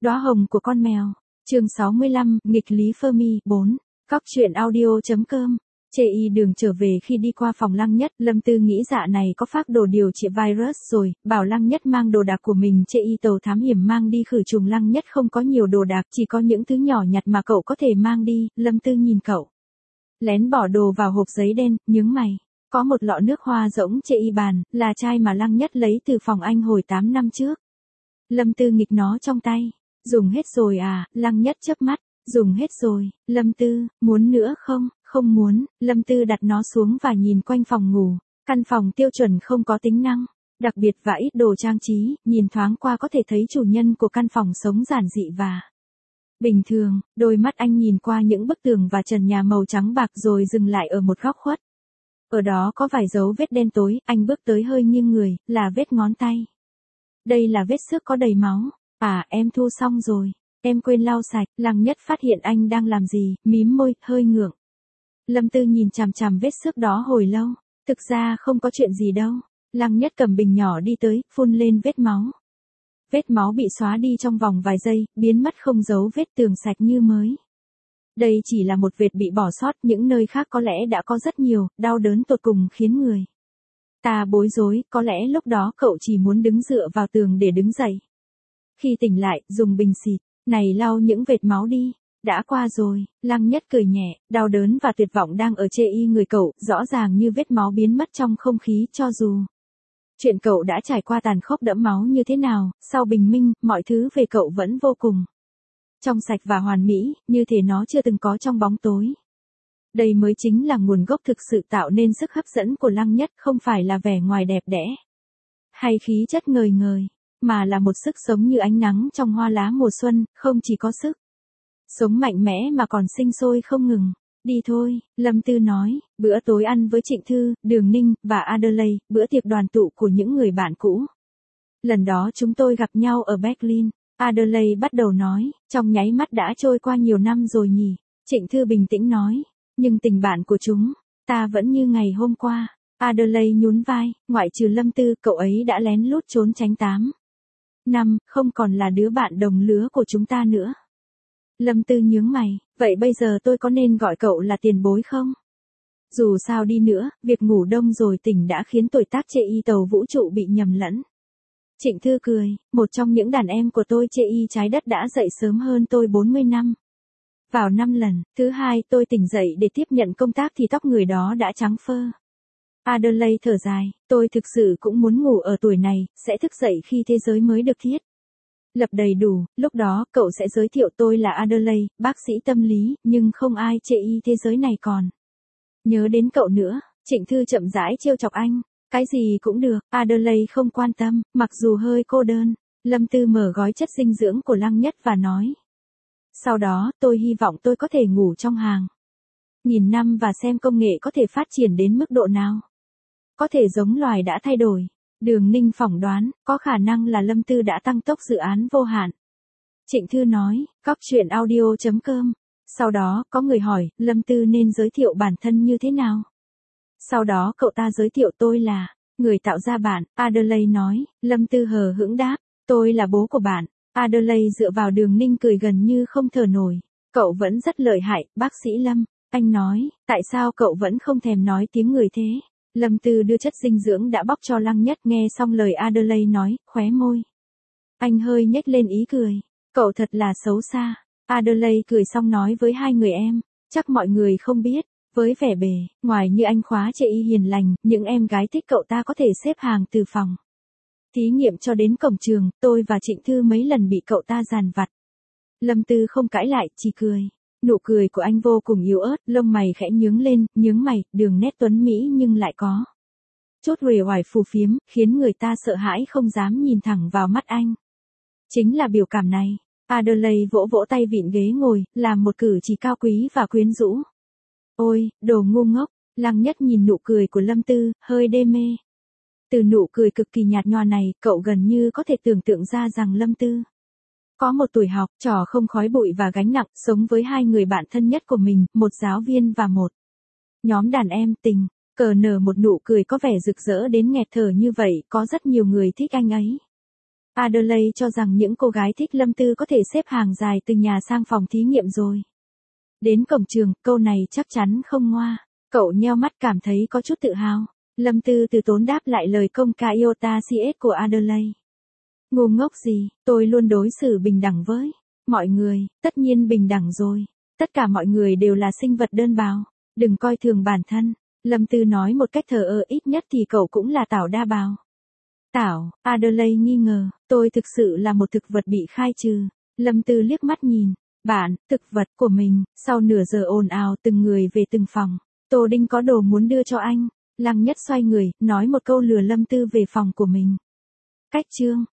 Đóa hồng của con mèo. Chương 65, nghịch lý Fermi 4. Cóc truyện audio.com. Chê y đường trở về khi đi qua phòng Lăng Nhất, Lâm Tư nghĩ dạ này có phác đồ điều trị virus rồi, bảo Lăng Nhất mang đồ đạc của mình. Chê y tàu thám hiểm mang đi khử trùng. Lăng Nhất không có nhiều đồ đạc, chỉ có những thứ nhỏ nhặt mà cậu có thể mang đi. Lâm Tư nhìn cậu, lén bỏ đồ vào hộp giấy đen, nhướng mày. Có một lọ nước hoa rỗng chê y bàn, là chai mà Lăng Nhất lấy từ phòng anh hồi 8 năm trước. Lâm Tư nghịch nó trong tay. Dùng hết rồi à? Lăng Nhất chớp mắt. Dùng hết rồi. Lâm Tư, muốn nữa không? Không muốn. Lâm Tư đặt nó xuống và nhìn quanh phòng ngủ. Căn phòng tiêu chuẩn không có tính năng đặc biệt và ít đồ trang trí, nhìn thoáng qua có thể thấy chủ nhân của căn phòng sống giản dị và bình thường. Đôi mắt anh nhìn qua những bức tường và trần nhà màu trắng bạc rồi dừng lại ở một góc khuất. Ở đó có vài dấu vết đen tối, anh bước tới hơi nghiêng người, là vết ngón tay. Đây là vết xước có đầy máu. À, em thu xong rồi. Em quên lau sạch. Lăng Nhất phát hiện anh đang làm gì, mím môi, hơi ngượng. Lâm Tư nhìn chằm chằm vết xước đó hồi lâu. Thực ra không có chuyện gì đâu. Lăng Nhất cầm bình nhỏ đi tới, phun lên vết máu. Vết máu bị xóa đi trong vòng vài giây, biến mất không dấu vết, tường sạch như mới. Đây chỉ là một vệt bị bỏ sót, những nơi khác có lẽ đã có rất nhiều, đau đớn tột cùng khiến người ta bối rối. Có lẽ lúc đó cậu chỉ muốn đứng dựa vào tường để đứng dậy. Khi tỉnh lại, dùng bình xịt này lau những vệt máu đi. Đã qua rồi. Lăng Nhất cười nhẹ, đau đớn và tuyệt vọng đang ở chê y người cậu, rõ ràng như vết máu biến mất trong không khí. Cho dù chuyện cậu đã trải qua tàn khốc đẫm máu như thế nào, sau bình minh, mọi thứ về cậu vẫn vô cùng trong sạch và hoàn mỹ, như thể nó chưa từng có trong bóng tối. Đây mới chính là nguồn gốc thực sự tạo nên sức hấp dẫn của Lăng Nhất, không phải là vẻ ngoài đẹp đẽ hay khí chất ngời ngời, mà là một sức sống như ánh nắng trong hoa lá mùa xuân, không chỉ có sức sống mạnh mẽ mà còn sinh sôi không ngừng. Đi thôi, Lâm Tư nói. Bữa tối ăn với Trịnh Thư, Đường Ninh và Adelaide, bữa tiệc đoàn tụ của những người bạn cũ. Lần đó chúng tôi gặp nhau ở Berlin. Adelaide bắt đầu nói, trong nháy mắt đã trôi qua nhiều năm rồi nhỉ. Trịnh Thư bình tĩnh nói, nhưng tình bạn của chúng ta vẫn như ngày hôm qua. Adelaide nhún vai, ngoại trừ Lâm Tư, cậu ấy đã lén lút trốn tránh 8 năm, không còn là đứa bạn đồng lứa của chúng ta nữa. Lâm Tư nhướng mày, vậy bây giờ tôi có nên gọi cậu là tiền bối không? Dù sao đi nữa, việc ngủ đông rồi tỉnh đã khiến tuổi tác chê y tàu vũ trụ bị nhầm lẫn. Trịnh Thư cười, một trong những đàn em của tôi chê y trái đất đã dậy sớm hơn tôi 40 năm. Vào 5 lần, thứ hai tôi tỉnh dậy để tiếp nhận công tác thì tóc người đó đã trắng phơ. Adelaide thở dài, tôi thực sự cũng muốn ngủ ở tuổi này, sẽ thức dậy khi thế giới mới được thiết lập đầy đủ, lúc đó cậu sẽ giới thiệu tôi là Adelaide, bác sĩ tâm lý, nhưng không ai chê y thế giới này còn nhớ đến cậu nữa. Trịnh Thư chậm rãi trêu chọc anh, cái gì cũng được. Adelaide không quan tâm, mặc dù hơi cô đơn. Lâm Tư mở gói chất dinh dưỡng của Lăng Nhất và nói, sau đó tôi hy vọng tôi có thể ngủ trong hàng nghìn năm và xem công nghệ có thể phát triển đến mức độ nào. Có thể giống loài đã thay đổi. Đường Ninh phỏng đoán, có khả năng là Lâm Tư đã tăng tốc dự án vô hạn. Trịnh Thư nói, cóc truyện audio.com. Sau đó, có người hỏi, Lâm Tư nên giới thiệu bản thân như thế nào? Sau đó cậu ta giới thiệu tôi là người tạo ra bạn. Adelaide nói. Lâm Tư hờ hững đáp, tôi là bố của bạn. Adelaide dựa vào Đường Ninh cười gần như không thở nổi. Cậu vẫn rất lợi hại, bác sĩ Lâm. Anh nói, tại sao cậu vẫn không thèm nói tiếng người thế? Lâm Tư đưa chất dinh dưỡng đã bóc cho Lăng Nhất, nghe xong lời Adelaide nói, khóe môi anh hơi nhếch lên ý cười. Cậu thật là xấu xa. Adelaide cười xong nói với hai người em, chắc mọi người không biết, với vẻ bề ngoài như anh khóa chê y hiền lành, những em gái thích cậu ta có thể xếp hàng từ phòng thí nghiệm cho đến cổng trường. Tôi và Trịnh Thư mấy lần bị cậu ta dàn vặt. Lâm Tư không cãi lại, chỉ cười. Nụ cười của anh vô cùng yếu ớt, lông mày khẽ nhướng lên, nhướng mày, đường nét tuấn mỹ nhưng lại có chút uể oải phù phiếm, khiến người ta sợ hãi không dám nhìn thẳng vào mắt anh. Chính là biểu cảm này. Adelaide vỗ vỗ tay vịn ghế ngồi, làm một cử chỉ cao quý và quyến rũ. Ôi, đồ ngu ngốc. Lăng Nhất nhìn nụ cười của Lâm Tư, hơi đê mê. Từ nụ cười cực kỳ nhạt nhòa này, cậu gần như có thể tưởng tượng ra rằng Lâm Tư có một tuổi học trò không khói bụi và gánh nặng, sống với hai người bạn thân nhất của mình, một giáo viên và một nhóm đàn em. Tình cờ nở một nụ cười có vẻ rực rỡ đến nghẹt thở như vậy, có rất nhiều người thích anh ấy. Adelaide cho rằng những cô gái thích Lâm Tư có thể xếp hàng dài từ nhà sang phòng thí nghiệm rồi. Đến cổng trường, câu này chắc chắn không ngoa. Cậu nheo mắt cảm thấy có chút tự hào. Lâm Tư từ tốn đáp lại lời công ca iota CS của Adelaide. Ngu ngốc gì, tôi luôn đối xử bình đẳng với mọi người, tất nhiên bình đẳng rồi. Tất cả mọi người đều là sinh vật đơn bào. Đừng coi thường bản thân. Lâm Tư nói một cách thờ ơ, ít nhất thì cậu cũng là tảo đa bào. Tảo, Adelaide nghi ngờ, tôi thực sự là một thực vật bị khai trừ. Lâm Tư liếc mắt nhìn, bạn, thực vật của mình, sau nửa giờ ồn ào từng người về từng phòng. Tô Đinh có đồ muốn đưa cho anh. Lăng Nhất xoay người, nói một câu lừa Lâm Tư về phòng của mình. Cách chương